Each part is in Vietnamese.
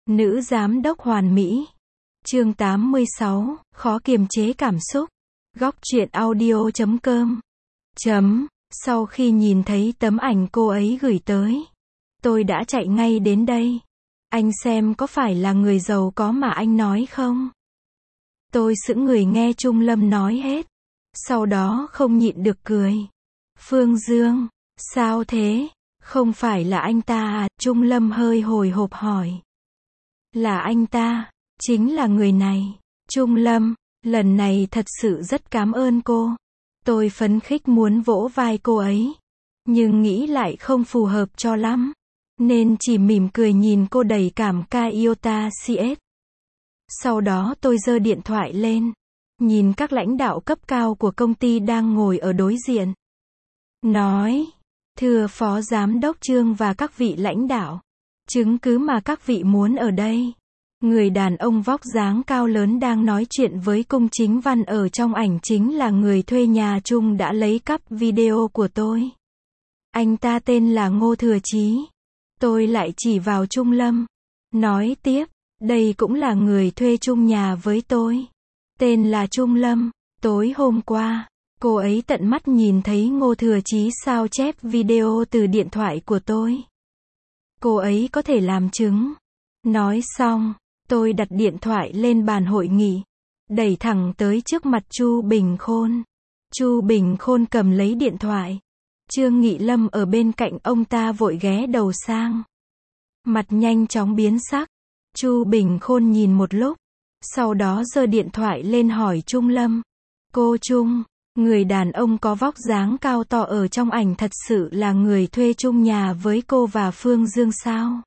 Nữ giám đốc hoàn mỹ. Chương 86, khó kiềm chế cảm xúc. Góc truyện audio.com. Sau khi nhìn thấy tấm ảnh cô ấy gửi tới, tôi đã chạy ngay đến đây. Anh xem có phải là người giàu có mà anh nói không? Tôi sững người nghe Trung Lâm nói hết. Sau đó không nhịn được cười. Phương Dương, sao thế? Không phải là anh ta à? Trung Lâm hơi hồi hộp hỏi. Là anh ta, chính là người này. Trung Lâm, lần này thật sự rất cảm ơn cô. Tôi phấn khích muốn vỗ vai cô ấy, nhưng nghĩ lại không phù hợp cho lắm, nên chỉ mỉm cười nhìn cô đầy cảm ca Iota CS. Sau đó tôi giơ điện thoại lên, nhìn các lãnh đạo cấp cao của công ty đang ngồi ở đối diện. Nói, thưa Phó Giám đốc Trương và các vị lãnh đạo, chứng cứ mà các vị muốn ở đây. Người đàn ông vóc dáng cao lớn đang nói chuyện với Cung Chính Văn ở trong ảnh chính là người thuê nhà Trung đã lấy cắp video của tôi. Anh ta tên là Ngô Thừa Chí. Tôi lại chỉ vào Trung Lâm, nói tiếp, đây cũng là người thuê chung nhà với tôi. Tên là Trung Lâm. Tối hôm qua, cô ấy tận mắt nhìn thấy Ngô Thừa Chí sao chép video từ điện thoại của tôi. Cô ấy có thể làm chứng. Nói xong, tôi đặt điện thoại lên bàn hội nghị, đẩy thẳng tới trước mặt Chu Bình Khôn. Chu Bình Khôn cầm lấy điện thoại. Trương Nghị Lâm ở bên cạnh ông ta vội ghé đầu sang. Mặt nhanh chóng biến sắc. Chu Bình Khôn nhìn một lúc, sau đó giơ điện thoại lên hỏi Trung Lâm. Cô Trung, người đàn ông có vóc dáng cao to ở trong ảnh thật sự là người thuê chung nhà với cô và Phương Dương sao?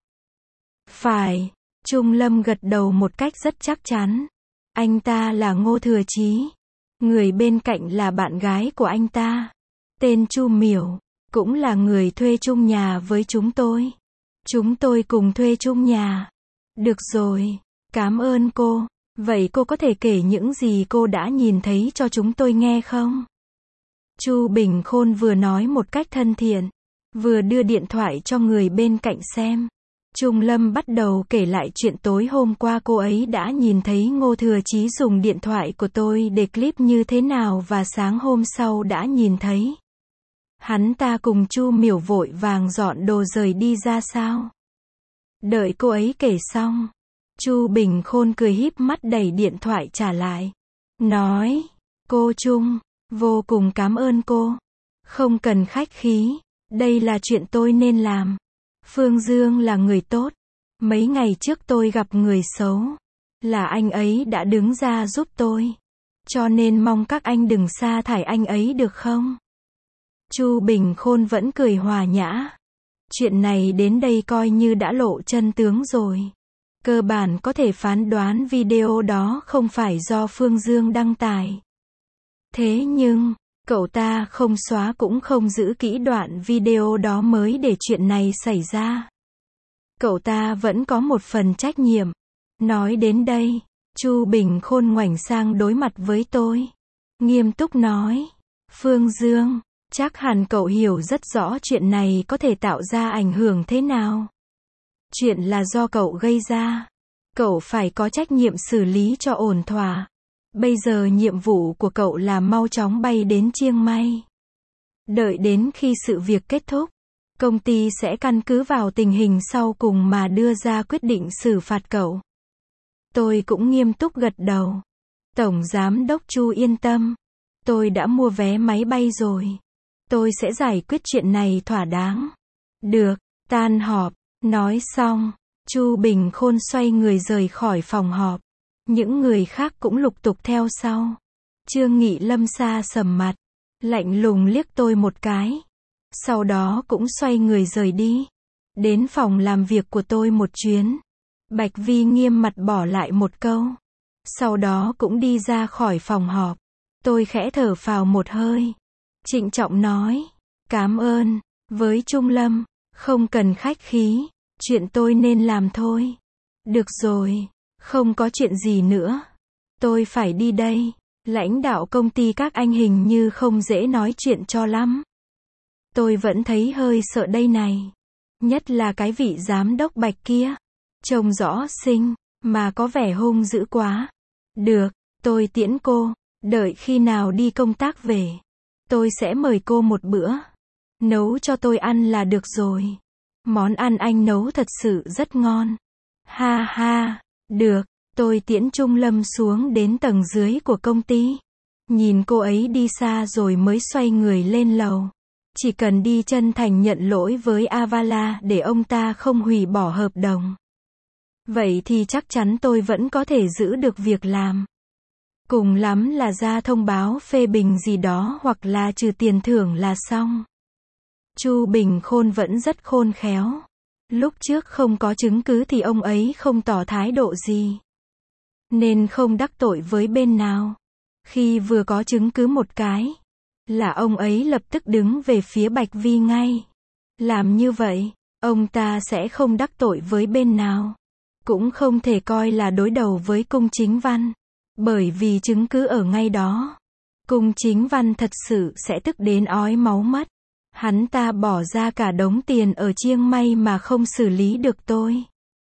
Phải. Trung Lâm gật đầu một cách rất chắc chắn. Anh ta là Ngô Thừa Chí. Người bên cạnh là bạn gái của anh ta, tên Chu Miểu, cũng là người thuê chung nhà với chúng tôi. Chúng tôi cùng thuê chung nhà. Được rồi, cảm ơn cô. Vậy cô có thể kể những gì cô đã nhìn thấy cho chúng tôi nghe không? Chu Bình Khôn vừa nói một cách thân thiện, vừa đưa điện thoại cho người bên cạnh xem. Trung Lâm bắt đầu kể lại chuyện tối hôm qua cô ấy đã nhìn thấy Ngô Thừa Chí dùng điện thoại của tôi để clip như thế nào và sáng hôm sau đã nhìn thấy hắn ta cùng Chu Miểu vội vàng dọn đồ rời đi ra sao. Đợi cô ấy kể xong, Chu Bình Khôn cười híp mắt đẩy điện thoại trả lại. Nói, cô Trung, vô cùng cảm ơn cô. Không cần khách khí, đây là chuyện tôi nên làm. Phương Dương là người tốt. Mấy ngày trước tôi gặp người xấu, là anh ấy đã đứng ra giúp tôi. Cho nên mong các anh đừng sa thải anh ấy được không? Chu Bình Khôn vẫn cười hòa nhã. Chuyện này đến đây coi như đã lộ chân tướng rồi. Cơ bản có thể phán đoán video đó không phải do Phương Dương đăng tải. Thế nhưng, cậu ta không xóa cũng không giữ kỹ đoạn video đó mới để chuyện này xảy ra. Cậu ta vẫn có một phần trách nhiệm. Nói đến đây, Chu Bình Khôn ngoảnh sang đối mặt với tôi, nghiêm túc nói, Phương Dương, chắc hẳn cậu hiểu rất rõ chuyện này có thể tạo ra ảnh hưởng thế nào. Chuyện là do cậu gây ra. Cậu phải có trách nhiệm xử lý cho ổn thỏa. Bây giờ nhiệm vụ của cậu là mau chóng bay đến Chiang Mai. Đợi đến khi sự việc kết thúc, công ty sẽ căn cứ vào tình hình sau cùng mà đưa ra quyết định xử phạt cậu. Tôi cũng nghiêm túc gật đầu. Tổng Giám đốc Chu yên tâm. Tôi đã mua vé máy bay rồi. Tôi sẽ giải quyết chuyện này thỏa đáng. Được, tan họp. Nói xong, Chu Bình Khôn xoay người rời khỏi phòng họp. Những người khác cũng lục tục theo sau. Trương Nghị Lâm xa sầm mặt, lạnh lùng liếc tôi một cái. Sau đó cũng xoay người rời đi. Đến phòng làm việc của tôi một chuyến. Bạch Vi nghiêm mặt bỏ lại một câu. Sau đó cũng đi ra khỏi phòng họp. Tôi khẽ thở phào một hơi. Trịnh trọng nói, cảm ơn, với Trung Lâm, không cần khách khí, chuyện tôi nên làm thôi. Được rồi, không có chuyện gì nữa. Tôi phải đi đây. Lãnh đạo công ty các anh hình như không dễ nói chuyện cho lắm. Tôi vẫn thấy hơi sợ đây này. Nhất là cái vị giám đốc Bạch kia. Trông rõ xinh, mà có vẻ hung dữ quá. Được, tôi tiễn cô, đợi khi nào đi công tác về. Tôi sẽ mời cô một bữa. Nấu cho tôi ăn là được rồi. Món ăn anh nấu thật sự rất ngon. Ha ha, được, tôi tiễn Trung Lâm xuống đến tầng dưới của công ty. Nhìn cô ấy đi xa rồi mới xoay người lên lầu. Chỉ cần đi chân thành nhận lỗi với Avala để ông ta không hủy bỏ hợp đồng. Vậy thì chắc chắn tôi vẫn có thể giữ được việc làm. Cùng lắm là ra thông báo phê bình gì đó hoặc là trừ tiền thưởng là xong. Chu Bình Khôn vẫn rất khôn khéo. Lúc trước không có chứng cứ thì ông ấy không tỏ thái độ gì. Nên không đắc tội với bên nào. Khi vừa có chứng cứ một cái, là ông ấy lập tức đứng về phía Bạch Vi ngay. Làm như vậy, ông ta sẽ không đắc tội với bên nào. Cũng không thể coi là đối đầu với Cung Chính Văn. Bởi vì chứng cứ ở ngay đó. Cung Chính Văn thật sự sẽ tức đến ói máu mất. Hắn ta bỏ ra cả đống tiền ở Chiang Mai mà không xử lý được tôi.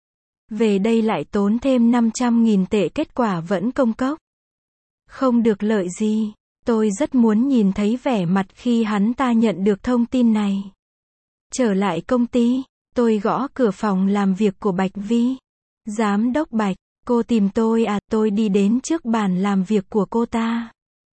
Về đây lại tốn thêm 500.000 tệ, kết quả vẫn công cốc. Không được lợi gì. Tôi rất muốn nhìn thấy vẻ mặt khi hắn ta nhận được thông tin này. Trở lại công ty, tôi gõ cửa phòng làm việc của Bạch Vi. Giám đốc Bạch, cô tìm tôi à? Tôi đi đến trước bàn làm việc của cô ta.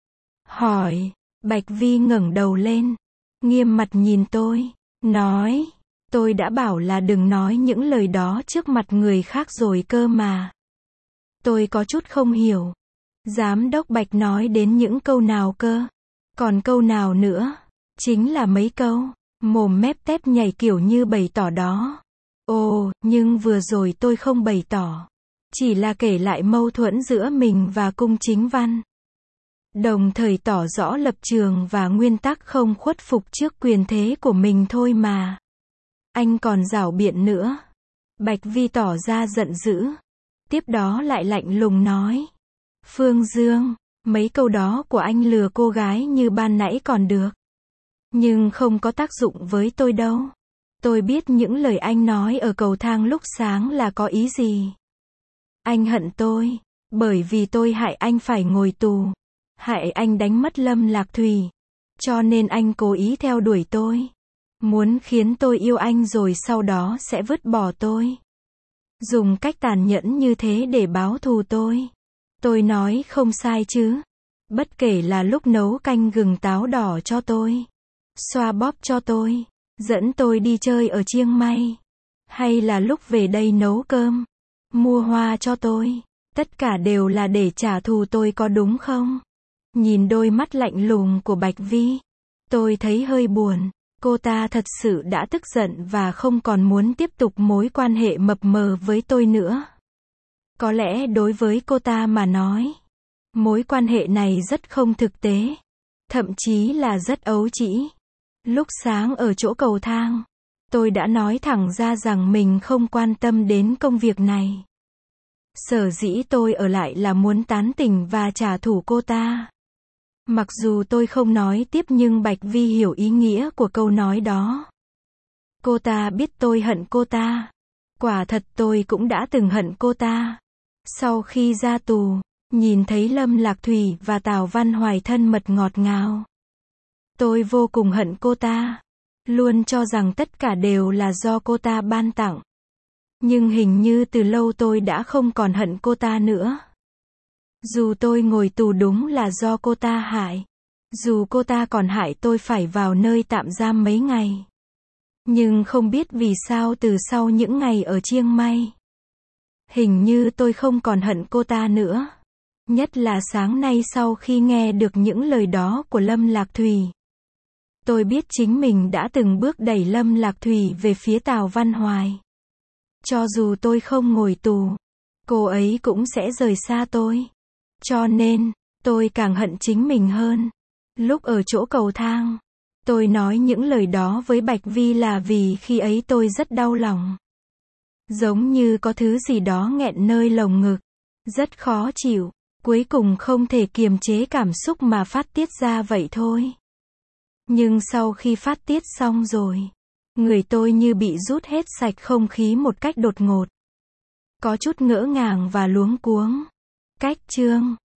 Hỏi, Bạch Vi ngẩng đầu lên, nghiêm mặt nhìn tôi, nói, tôi đã bảo là đừng nói những lời đó trước mặt người khác rồi cơ mà. Tôi có chút không hiểu. Giám đốc Bạch nói đến những câu nào cơ? Còn câu nào nữa? Chính là mấy câu, mồm mép tép nhảy kiểu như bày tỏ đó. Ồ, nhưng vừa rồi tôi không bày tỏ. Chỉ là kể lại mâu thuẫn giữa mình và Cung Chính Văn. Đồng thời tỏ rõ lập trường và nguyên tắc không khuất phục trước quyền thế của mình thôi mà. Anh còn giảo biện nữa. Bạch Vi tỏ ra giận dữ. Tiếp đó lại lạnh lùng nói. Phương Dương, mấy câu đó của anh lừa cô gái như ban nãy còn được. Nhưng không có tác dụng với tôi đâu. Tôi biết những lời anh nói ở cầu thang lúc sáng là có ý gì. Anh hận tôi, bởi vì tôi hại anh phải ngồi tù. Hại anh đánh mất Lâm Lạc Thùy. Cho nên anh cố ý theo đuổi tôi. Muốn khiến tôi yêu anh rồi sau đó sẽ vứt bỏ tôi. Dùng cách tàn nhẫn như thế để báo thù tôi. Tôi nói không sai chứ. Bất kể là lúc nấu canh gừng táo đỏ cho tôi, xoa bóp cho tôi, dẫn tôi đi chơi ở Chiang Mai, hay là lúc về đây nấu cơm, mua hoa cho tôi, tất cả đều là để trả thù tôi có đúng không? Nhìn đôi mắt lạnh lùng của Bạch Vi, tôi thấy hơi buồn. Cô ta thật sự đã tức giận và không còn muốn tiếp tục mối quan hệ mập mờ với tôi nữa. Có lẽ đối với cô ta mà nói, mối quan hệ này rất không thực tế, thậm chí là rất ấu trĩ. Lúc sáng ở chỗ cầu thang, tôi đã nói thẳng ra rằng mình không quan tâm đến công việc này. Sở dĩ tôi ở lại là muốn tán tỉnh và trả thù cô ta. Mặc dù tôi không nói tiếp nhưng Bạch Vi hiểu ý nghĩa của câu nói đó. Cô ta biết tôi hận cô ta. Quả thật tôi cũng đã từng hận cô ta. Sau khi ra tù, nhìn thấy Lâm Lạc Thùy và Tào Văn Hoài thân mật ngọt ngào. Tôi vô cùng hận cô ta. Luôn cho rằng tất cả đều là do cô ta ban tặng. Nhưng hình như từ lâu tôi đã không còn hận cô ta nữa. Dù tôi ngồi tù đúng là do cô ta hại. Dù cô ta còn hại tôi phải vào nơi tạm giam mấy ngày. Nhưng không biết vì sao từ sau những ngày ở Chiang Mai, hình như tôi không còn hận cô ta nữa. Nhất là sáng nay sau khi nghe được những lời đó của Lâm Lạc Thùy. Tôi biết chính mình đã từng bước đẩy Lâm Lạc Thùy về phía Tào Văn Hoài. Cho dù tôi không ngồi tù, cô ấy cũng sẽ rời xa tôi. Cho nên, tôi càng hận chính mình hơn. Lúc ở chỗ cầu thang, tôi nói những lời đó với Bạch Vi là vì khi ấy tôi rất đau lòng. Giống như có thứ gì đó nghẹn nơi lồng ngực. Rất khó chịu. Cuối cùng không thể kiềm chế cảm xúc mà phát tiết ra vậy thôi. Nhưng sau khi phát tiết xong rồi, người tôi như bị rút hết sạch không khí một cách đột ngột. Có chút ngỡ ngàng và luống cuống. Cách chương